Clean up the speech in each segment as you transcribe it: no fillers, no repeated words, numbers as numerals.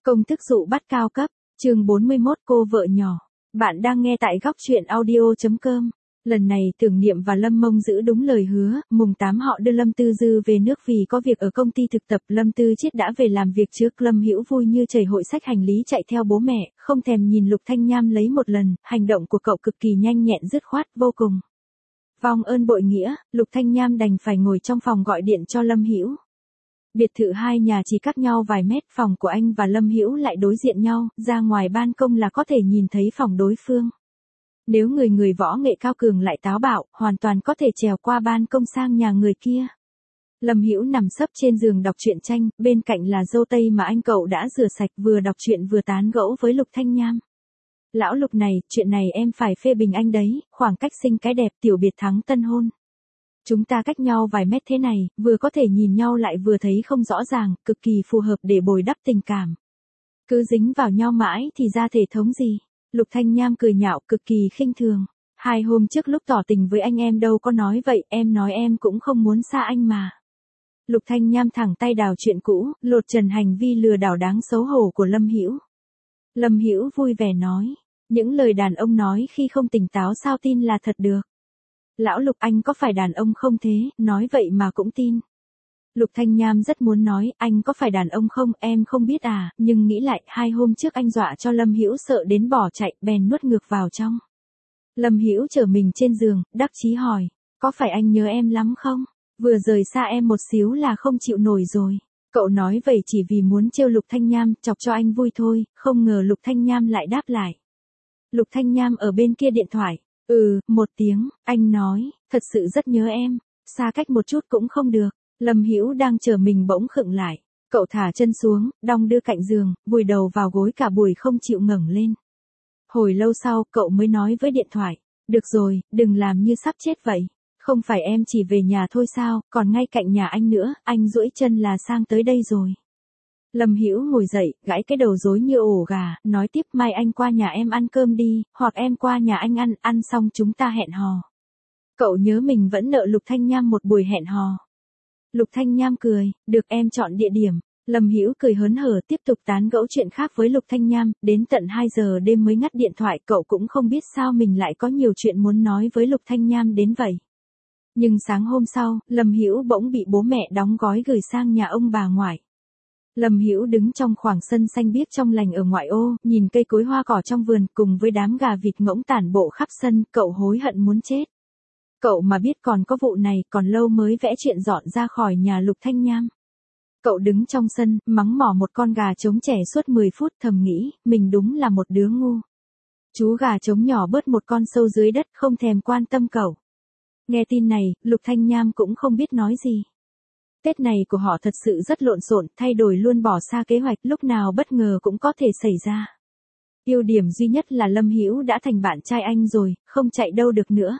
Công thức dụ bắt cao cấp, chương 41 cô vợ nhỏ. Bạn đang nghe tại góc truyện audio.com. Lần này Tưởng Niệm và Lâm Mông giữ đúng lời hứa, mùng 8 họ đưa Lâm Tư Dư về nước vì có việc ở công ty thực tập. Lâm Tư Chiết đã về làm việc trước. Lâm Hữu vui như chảy hội xách hành lý chạy theo bố mẹ, không thèm nhìn Lục Thanh Nham lấy một lần. Hành động của cậu cực kỳ nhanh nhẹn dứt khoát vô cùng. Vong ơn bội nghĩa, Lục Thanh Nham đành phải ngồi trong phòng gọi điện cho Lâm Hữu. Biệt thự hai nhà chỉ cách nhau vài mét, phòng của anh và Lâm Hữu lại đối diện nhau, ra ngoài ban công là có thể nhìn thấy phòng đối phương. Nếu người võ nghệ cao cường lại táo bạo, hoàn toàn có thể trèo qua ban công sang nhà người kia. Lâm Hữu nằm sấp trên giường đọc truyện tranh, bên cạnh là dâu tây mà anh cậu đã rửa sạch, vừa đọc truyện vừa tán gẫu với Lục Thanh Nham. Lão Lục này, chuyện này em phải phê bình anh đấy, khoảng cách sinh cái đẹp tiểu biệt thắng tân hôn. Chúng ta cách nhau vài mét thế này, vừa có thể nhìn nhau lại vừa thấy không rõ ràng, cực kỳ phù hợp để bồi đắp tình cảm. Cứ dính vào nhau mãi thì ra thể thống gì? Lục Thanh Nham cười nhạo cực kỳ khinh thường. 2 hôm trước lúc tỏ tình với anh em đâu có nói vậy, em nói em cũng không muốn xa anh mà. Lục Thanh Nham thẳng tay đào chuyện cũ, lột trần hành vi lừa đảo đáng xấu hổ của Lâm Hữu. Lâm Hữu vui vẻ nói, những lời đàn ông nói khi không tỉnh táo sao tin là thật được. Lão Lục anh có phải đàn ông không thế, nói vậy mà cũng tin. Lục Thanh Nham rất muốn nói, anh có phải đàn ông không, em không biết à, nhưng nghĩ lại, 2 hôm trước anh dọa cho Lâm Hữu sợ đến bỏ chạy, bèn nuốt ngược vào trong. Lâm Hữu trở mình trên giường, đắc chí hỏi, có phải anh nhớ em lắm không? Vừa rời xa em một xíu là không chịu nổi rồi. Cậu nói vậy chỉ vì muốn trêu Lục Thanh Nham, chọc cho anh vui thôi, không ngờ Lục Thanh Nham lại đáp lại. Lục Thanh Nham ở bên kia điện thoại. Một tiếng, anh nói, thật sự rất nhớ em, xa cách một chút cũng không được. Lâm Hữu đang chờ mình bỗng khựng lại, cậu thả chân xuống, đong đưa cạnh giường, vùi đầu vào gối cả buổi không chịu ngẩng lên. Hồi lâu sau, cậu mới nói với điện thoại, được rồi, đừng làm như sắp chết vậy. Không phải em chỉ về nhà thôi sao, còn ngay cạnh nhà anh nữa, anh duỗi chân là sang tới đây rồi. Lâm Hữu ngồi dậy, gãi cái đầu rối như ổ gà, nói tiếp mai anh qua nhà em ăn cơm đi, hoặc em qua nhà anh ăn xong chúng ta hẹn hò. Cậu nhớ mình vẫn nợ Lục Thanh Nham một buổi hẹn hò. Lục Thanh Nham cười, được em chọn địa điểm. Lâm Hữu cười hớn hở tiếp tục tán gẫu chuyện khác với Lục Thanh Nham, đến tận 2 giờ đêm mới ngắt điện thoại, cậu cũng không biết sao mình lại có nhiều chuyện muốn nói với Lục Thanh Nham đến vậy. Nhưng sáng hôm sau, Lâm Hữu bỗng bị bố mẹ đóng gói gửi sang nhà ông bà ngoại. Lâm Hữu đứng trong khoảng sân xanh biếc trong lành ở ngoại ô, nhìn cây cối hoa cỏ trong vườn cùng với đám gà vịt ngỗng tản bộ khắp sân, cậu hối hận muốn chết. Cậu mà biết còn có vụ này, còn lâu mới vẽ chuyện dọn ra khỏi nhà Lục Thanh Nham. Cậu đứng trong sân, mắng mỏ một con gà trống trẻ suốt 10 phút, thầm nghĩ, mình đúng là một đứa ngu. Chú gà trống nhỏ bớt một con sâu dưới đất, không thèm quan tâm cậu. Nghe tin này, Lục Thanh Nham cũng không biết nói gì. Tết này của họ thật sự rất lộn xộn, thay đổi luôn bỏ xa kế hoạch, lúc nào bất ngờ cũng có thể xảy ra. Ưu điểm duy nhất là Lâm Hữu đã thành bạn trai anh rồi, không chạy đâu được nữa.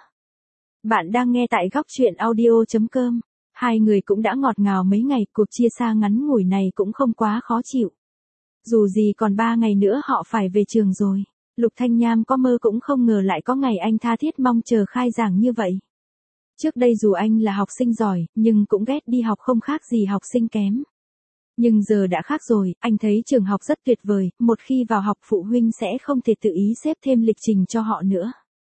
Bạn đang nghe tại góc truyện audio.com. Hai người cũng đã ngọt ngào mấy ngày, cuộc chia xa ngắn ngủi này cũng không quá khó chịu. Dù gì còn 3 ngày nữa họ phải về trường rồi. Lục Thanh Nham có mơ cũng không ngờ lại có ngày anh tha thiết mong chờ khai giảng như vậy. Trước đây dù anh là học sinh giỏi, nhưng cũng ghét đi học không khác gì học sinh kém. Nhưng giờ đã khác rồi, anh thấy trường học rất tuyệt vời, một khi vào học phụ huynh sẽ không thể tự ý xếp thêm lịch trình cho họ nữa.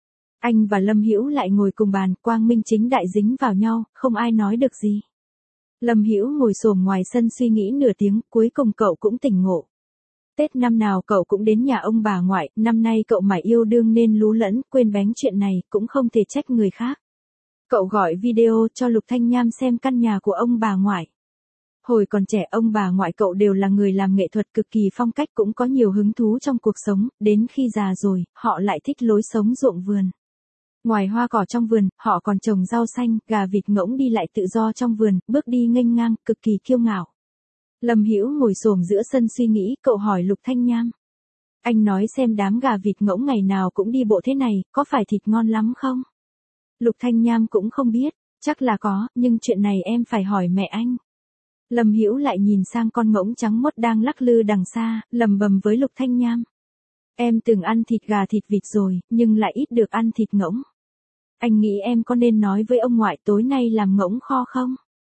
Anh và Lâm Hữu lại ngồi cùng bàn, quang minh chính đại dính vào nhau, không ai nói được gì. Lâm Hữu ngồi xổm ngoài sân suy nghĩ nửa tiếng, cuối cùng cậu cũng tỉnh ngộ. Tết năm nào cậu cũng đến nhà ông bà ngoại, năm nay cậu mải yêu đương nên lú lẫn, quên bén chuyện này, cũng không thể trách người khác. Cậu gọi video cho Lục Thanh Nham xem căn nhà của ông bà ngoại. Hồi còn trẻ ông bà ngoại cậu đều là người làm nghệ thuật cực kỳ phong cách, cũng có nhiều hứng thú trong cuộc sống, đến khi già rồi, họ lại thích lối sống ruộng vườn. Ngoài hoa cỏ trong vườn, họ còn trồng rau xanh, gà vịt ngỗng đi lại tự do trong vườn, bước đi nghênh ngang, cực kỳ kiêu ngạo. Lâm Hữu ngồi xổm giữa sân suy nghĩ, cậu hỏi Lục Thanh Nham. Anh nói xem đám gà vịt ngỗng ngày nào cũng đi bộ thế này, có phải thịt ngon lắm không? Lục Thanh Nham cũng không biết, chắc là có, nhưng chuyện này em phải hỏi mẹ anh. Lâm Hữu lại nhìn sang con ngỗng trắng mốt đang lắc lư đằng xa, lầm bầm với Lục Thanh Nham. Em từng ăn thịt gà thịt vịt rồi, nhưng lại ít được ăn thịt ngỗng. Anh nghĩ em có nên nói với ông ngoại tối nay làm ngỗng kho không?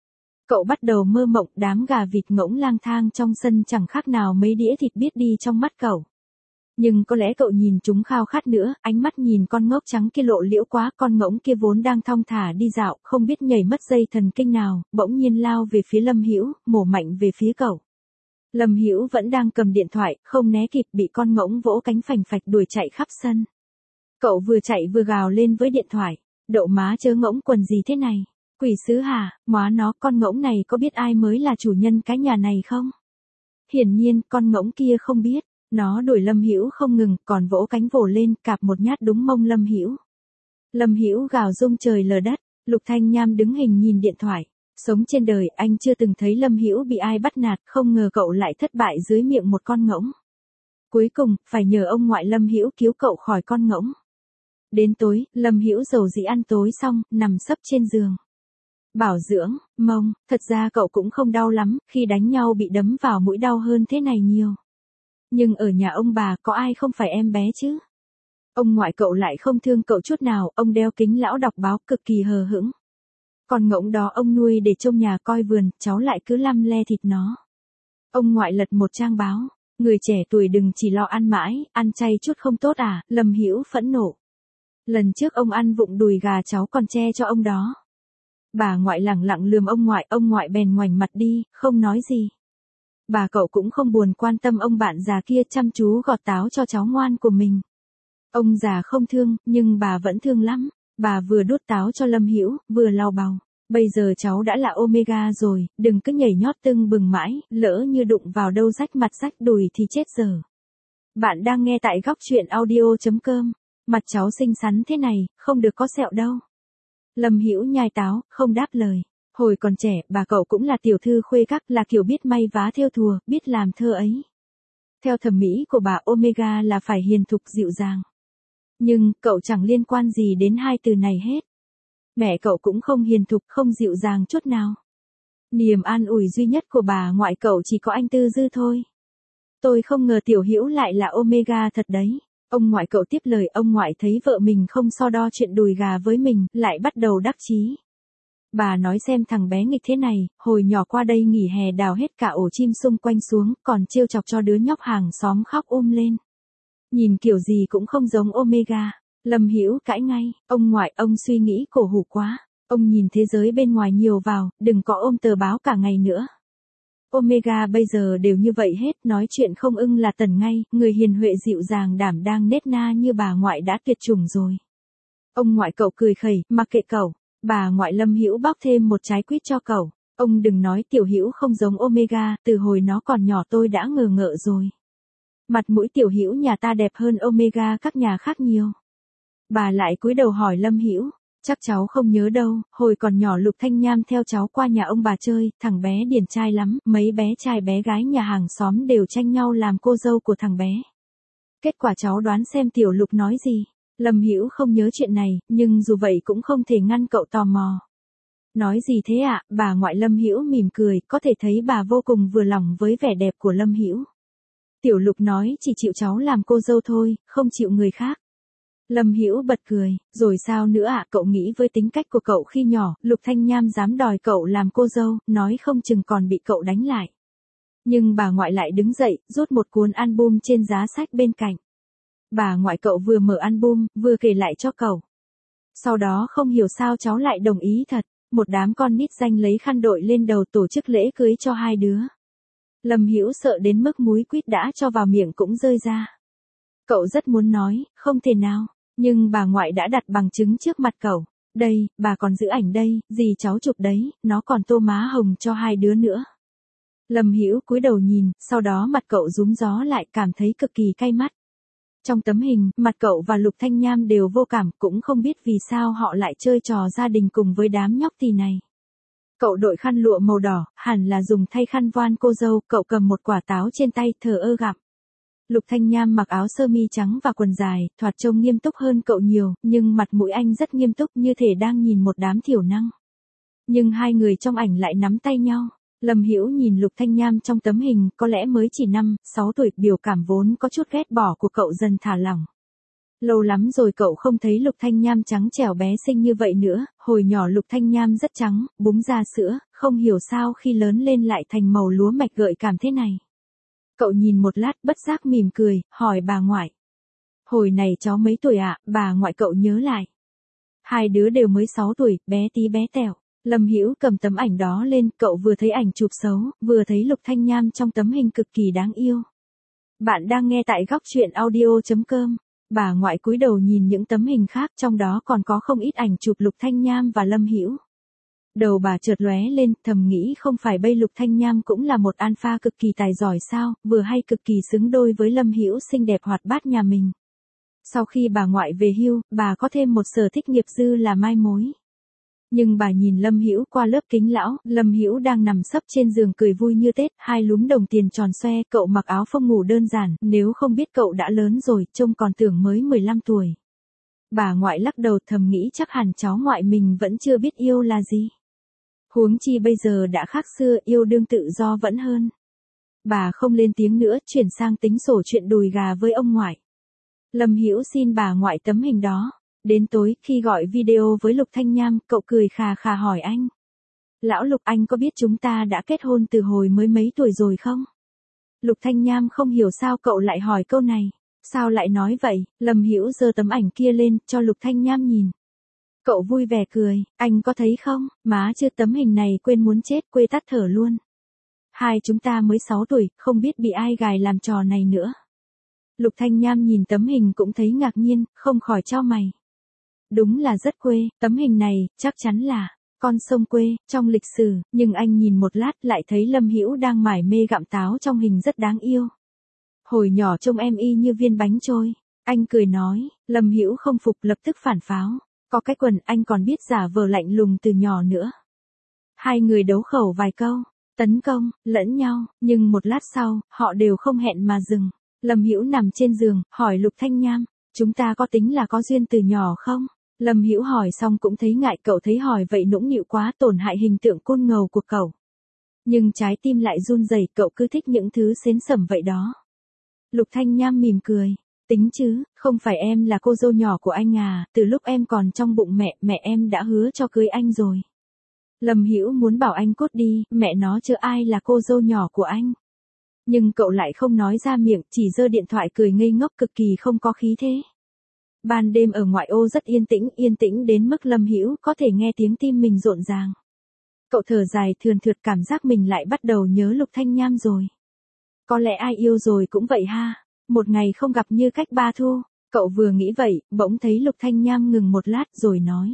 Cậu bắt đầu mơ mộng, đám gà vịt ngỗng lang thang trong sân chẳng khác nào mấy đĩa thịt biết đi trong mắt cậu. Nhưng có lẽ cậu nhìn chúng khao khát nữa, ánh mắt nhìn con ngốc trắng kia lộ liễu quá, con ngỗng kia vốn đang thong thả đi dạo, không biết nhảy mất dây thần kinh nào, bỗng nhiên lao về phía Lâm Hữu, mổ mạnh về phía cậu. Lâm Hữu vẫn đang cầm điện thoại, không né kịp, bị con ngỗng vỗ cánh phành phạch đuổi chạy khắp sân. Cậu vừa chạy vừa gào lên với điện thoại, đậu má chớ ngỗng quần gì thế này? Quỷ sứ hả, móa nó, con ngỗng này có biết ai mới là chủ nhân cái nhà này không? Hiển nhiên, con ngỗng kia không biết, nó đuổi Lâm Hữu không ngừng, còn vỗ cánh vồ lên, cạp một nhát đúng mông Lâm Hữu. Lâm Hữu gào rung trời lở đất, Lục Thanh Nham đứng hình nhìn điện thoại. Sống trên đời, anh chưa từng thấy Lâm Hữu bị ai bắt nạt, không ngờ cậu lại thất bại dưới miệng một con ngỗng. Cuối cùng, phải nhờ ông ngoại Lâm Hữu cứu cậu khỏi con ngỗng. Đến tối, Lâm Hữu dầu dĩ ăn tối xong, nằm sấp trên giường. Bảo dưỡng, mông, thật ra cậu cũng không đau lắm, khi đánh nhau bị đấm vào mũi đau hơn thế này nhiều. Nhưng ở nhà ông bà có ai không phải em bé chứ? Ông ngoại cậu lại không thương cậu chút nào, ông đeo kính lão đọc báo cực kỳ hờ hững. Con ngỗng đó ông nuôi để trông nhà coi vườn, cháu lại cứ lăm le thịt nó. Ông ngoại lật một trang báo, người trẻ tuổi đừng chỉ lo ăn mãi, ăn chay chút không tốt à, Lâm Hữu phẫn nộ. Lần trước ông ăn vụng đùi gà cháu còn che cho ông đó. Bà ngoại lẳng lặng lườm ông ngoại bèn ngoảnh mặt đi, không nói gì. Bà cậu cũng không buồn quan tâm ông bạn già kia, chăm chú gọt táo cho cháu ngoan của mình. Ông già không thương, nhưng bà vẫn thương lắm. Bà vừa đút táo cho Lâm Hữu, vừa lau bầu. Bây giờ cháu đã là Omega rồi, đừng cứ nhảy nhót tưng bừng mãi, lỡ như đụng vào đâu rách mặt rách đùi thì chết dở. Bạn đang nghe tại góc truyện audio.com. Mặt cháu xinh xắn thế này, không được có sẹo đâu. Lâm Hữu nhai táo, không đáp lời. Hồi còn trẻ, bà cậu cũng là tiểu thư khuê các, là kiểu biết may vá thêu thùa, biết làm thơ ấy. Theo thẩm mỹ của bà, Omega là phải hiền thục dịu dàng. Nhưng, cậu chẳng liên quan gì đến hai từ này hết. Mẹ cậu cũng không hiền thục, không dịu dàng chút nào. Niềm an ủi duy nhất của bà ngoại cậu chỉ có anh Tư Dư thôi. Tôi không ngờ Tiểu Hữu lại là Omega thật đấy. Ông ngoại cậu tiếp lời, ông ngoại thấy vợ mình không so đo chuyện đùi gà với mình, lại bắt đầu đắc chí. Bà nói xem thằng bé nghịch thế này, hồi nhỏ qua đây nghỉ hè đào hết cả ổ chim xung quanh xuống, còn trêu chọc cho đứa nhóc hàng xóm khóc lên. Nhìn kiểu gì cũng không giống Omega. Lâm Hữu cãi ngay, ông ngoại, ông suy nghĩ cổ hủ quá. Ông nhìn thế giới bên ngoài nhiều vào, đừng có ôm tờ báo cả ngày nữa. Omega bây giờ đều như vậy hết, nói chuyện không ưng là tần ngay, người hiền huệ dịu dàng đảm đang nết na như bà ngoại đã tuyệt chủng rồi. Ông ngoại cậu cười khẩy, mặc kệ cậu. Bà ngoại Lâm Hữu bóc thêm một trái quýt cho cậu. Ông đừng nói Tiểu Hữu không giống Omega, từ hồi nó còn nhỏ tôi đã ngờ ngợ rồi. Mặt mũi Tiểu Hữu nhà ta đẹp hơn Omega các nhà khác nhiều. Bà lại cúi đầu hỏi Lâm Hữu, chắc cháu không nhớ đâu, hồi còn nhỏ Lục Thanh Nham theo cháu qua nhà ông bà chơi, thằng bé điển trai lắm, mấy bé trai bé gái nhà hàng xóm đều tranh nhau làm cô dâu của thằng bé. Kết quả cháu đoán xem Tiểu Lục nói gì. Lâm Hữu không nhớ chuyện này, nhưng dù vậy cũng không thể ngăn cậu tò mò. Nói gì thế ạ? Bà ngoại Lâm Hữu mỉm cười, có thể thấy bà vô cùng vừa lòng với vẻ đẹp của Lâm Hữu. Tiểu Lục nói chỉ chịu cháu làm cô dâu thôi, không chịu người khác. Lâm Hữu bật cười, rồi sao nữa ạ? Cậu nghĩ với tính cách của cậu khi nhỏ, Lục Thanh Nham dám đòi cậu làm cô dâu, nói không chừng còn bị cậu đánh lại. Nhưng bà ngoại lại đứng dậy, rút một cuốn album trên giá sách bên cạnh. Bà ngoại cậu vừa mở album, vừa kể lại cho cậu. Sau đó không hiểu sao cháu lại đồng ý thật, một đám con nít danh lấy khăn đội lên đầu tổ chức lễ cưới cho hai đứa. Lâm Hữu sợ đến mức múi quýt đã cho vào miệng cũng rơi ra. Cậu rất muốn nói, không thể nào, nhưng bà ngoại đã đặt bằng chứng trước mặt cậu. Đây, bà còn giữ ảnh đây, dì cháu chụp đấy, nó còn tô má hồng cho hai đứa nữa. Lâm Hữu cúi đầu nhìn, sau đó mặt cậu rúm gió lại, cảm thấy cực kỳ cay mắt. Trong tấm hình, mặt cậu và Lục Thanh Nham đều vô cảm, cũng không biết vì sao họ lại chơi trò gia đình cùng với đám nhóc tì này. Cậu đội khăn lụa màu đỏ, hẳn là dùng thay khăn voan cô dâu, cậu cầm một quả táo trên tay, thờ ơ gặm. Lục Thanh Nham mặc áo sơ mi trắng và quần dài, thoạt trông nghiêm túc hơn cậu nhiều, nhưng mặt mũi anh rất nghiêm túc như thể đang nhìn một đám thiểu năng. Nhưng hai người trong ảnh lại nắm tay nhau. Lâm Hữu nhìn Lục Thanh Nham trong tấm hình, có lẽ mới chỉ 5, 6 tuổi, biểu cảm vốn có chút ghét bỏ của cậu dần thả lỏng. Lâu lắm rồi cậu không thấy Lục Thanh Nham trắng trẻo bé xinh như vậy nữa, hồi nhỏ Lục Thanh Nham rất trắng, búng ra sữa, không hiểu sao khi lớn lên lại thành màu lúa mạch gợi cảm thế này. Cậu nhìn một lát bất giác mỉm cười, hỏi bà ngoại. Hồi này cháu mấy tuổi ạ? Bà ngoại cậu nhớ lại. Hai đứa đều mới 6 tuổi, bé tí bé tẹo. Lâm Hữu cầm tấm ảnh đó lên, cậu vừa thấy ảnh chụp xấu, vừa thấy Lục Thanh Nham trong tấm hình cực kỳ đáng yêu. Bạn đang nghe tại góc truyện audio.com. Bà ngoại cúi đầu nhìn những tấm hình khác, trong đó còn có không ít ảnh chụp Lục Thanh Nham và Lâm Hữu. Đầu bà chợt lóe lên, thầm nghĩ không phải bây Lục Thanh Nham cũng là một alpha cực kỳ tài giỏi sao, vừa hay cực kỳ xứng đôi với Lâm Hữu xinh đẹp hoạt bát nhà mình. Sau khi bà ngoại về hưu, bà có thêm một sở thích nghiệp dư là mai mối. Nhưng bà nhìn Lâm Hữu qua lớp kính lão, Lâm Hữu đang nằm sấp trên giường cười vui như Tết, hai lúm đồng tiền tròn xoe, cậu mặc áo phông ngủ đơn giản, nếu không biết cậu đã lớn rồi, trông còn tưởng mới 15 tuổi. Bà ngoại lắc đầu thầm nghĩ chắc hẳn cháu ngoại mình vẫn chưa biết yêu là gì. Huống chi bây giờ đã khác xưa, yêu đương tự do vẫn hơn. Bà không lên tiếng nữa, chuyển sang tính sổ chuyện đùi gà với ông ngoại. Lâm Hữu xin bà ngoại tấm hình đó. Đến tối, khi gọi video với Lục Thanh Nham, cậu cười khà khà hỏi anh. Lão Lục, anh có biết chúng ta đã kết hôn từ hồi mới mấy tuổi rồi không? Lục Thanh Nham không hiểu sao cậu lại hỏi câu này. Sao lại nói vậy? Lâm Hữu giơ tấm ảnh kia lên, cho Lục Thanh Nham nhìn. Cậu vui vẻ cười, anh có thấy không, má chưa tấm hình này quên muốn chết, quê tắt thở luôn. Hai chúng ta mới 6 tuổi, không biết bị ai gài làm trò này nữa. Lục Thanh Nham nhìn tấm hình cũng thấy ngạc nhiên, không khỏi chau mày. Đúng là rất quê, tấm hình này, chắc chắn là con sông quê, trong lịch sử, nhưng anh nhìn một lát lại thấy Lâm Hữu đang mải mê gặm táo trong hình rất đáng yêu. Hồi nhỏ trông em y như viên bánh trôi. Anh cười nói, Lâm Hữu không phục lập tức phản pháo. Có cái quần anh còn biết giả vờ lạnh lùng từ nhỏ nữa. Hai người đấu khẩu vài câu, tấn công, lẫn nhau, nhưng một lát sau, họ đều không hẹn mà dừng. Lâm Hữu nằm trên giường, hỏi Lục Thanh Nham, chúng ta có tính là có duyên từ nhỏ không? Lâm Hữu hỏi xong cũng thấy ngại, cậu thấy hỏi vậy nũng nịu quá, tổn hại hình tượng côn ngầu của cậu. Nhưng trái tim lại run rẩy, cậu cứ thích những thứ xến xẩm vậy đó. Lục Thanh Nham mỉm cười, tính chứ, không phải em là cô dâu nhỏ của anh à, từ lúc em còn trong bụng mẹ em đã hứa cho cưới anh rồi. Lâm Hữu muốn bảo anh cút đi, mẹ nó chứ ai là cô dâu nhỏ của anh. Nhưng cậu lại không nói ra miệng, chỉ giơ điện thoại cười ngây ngốc cực kỳ không có khí thế. Ban đêm ở ngoại ô rất yên tĩnh đến mức Lâm Hữu có thể nghe tiếng tim mình rộn ràng. Cậu thở dài thườn thượt, cảm giác mình lại bắt đầu nhớ Lục Thanh Nham rồi. Có lẽ ai yêu rồi cũng vậy ha, một ngày không gặp như cách ba thu. Cậu vừa nghĩ vậy, bỗng thấy Lục Thanh Nham ngừng một lát rồi nói.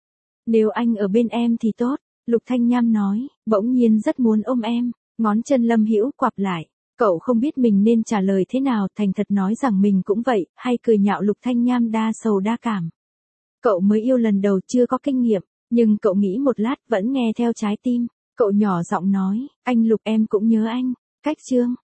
Nếu anh ở bên em thì tốt. Lục Thanh Nham nói, bỗng nhiên rất muốn ôm em. Ngón chân Lâm Hữu quặp lại. Cậu không biết mình nên trả lời thế nào, thành thật nói rằng mình cũng vậy, hay cười nhạo Lục Thanh Nham đa sầu đa cảm. Cậu mới yêu lần đầu chưa có kinh nghiệm, nhưng cậu nghĩ một lát vẫn nghe theo trái tim. Cậu nhỏ giọng nói, anh Lục em cũng nhớ anh. Cách chương.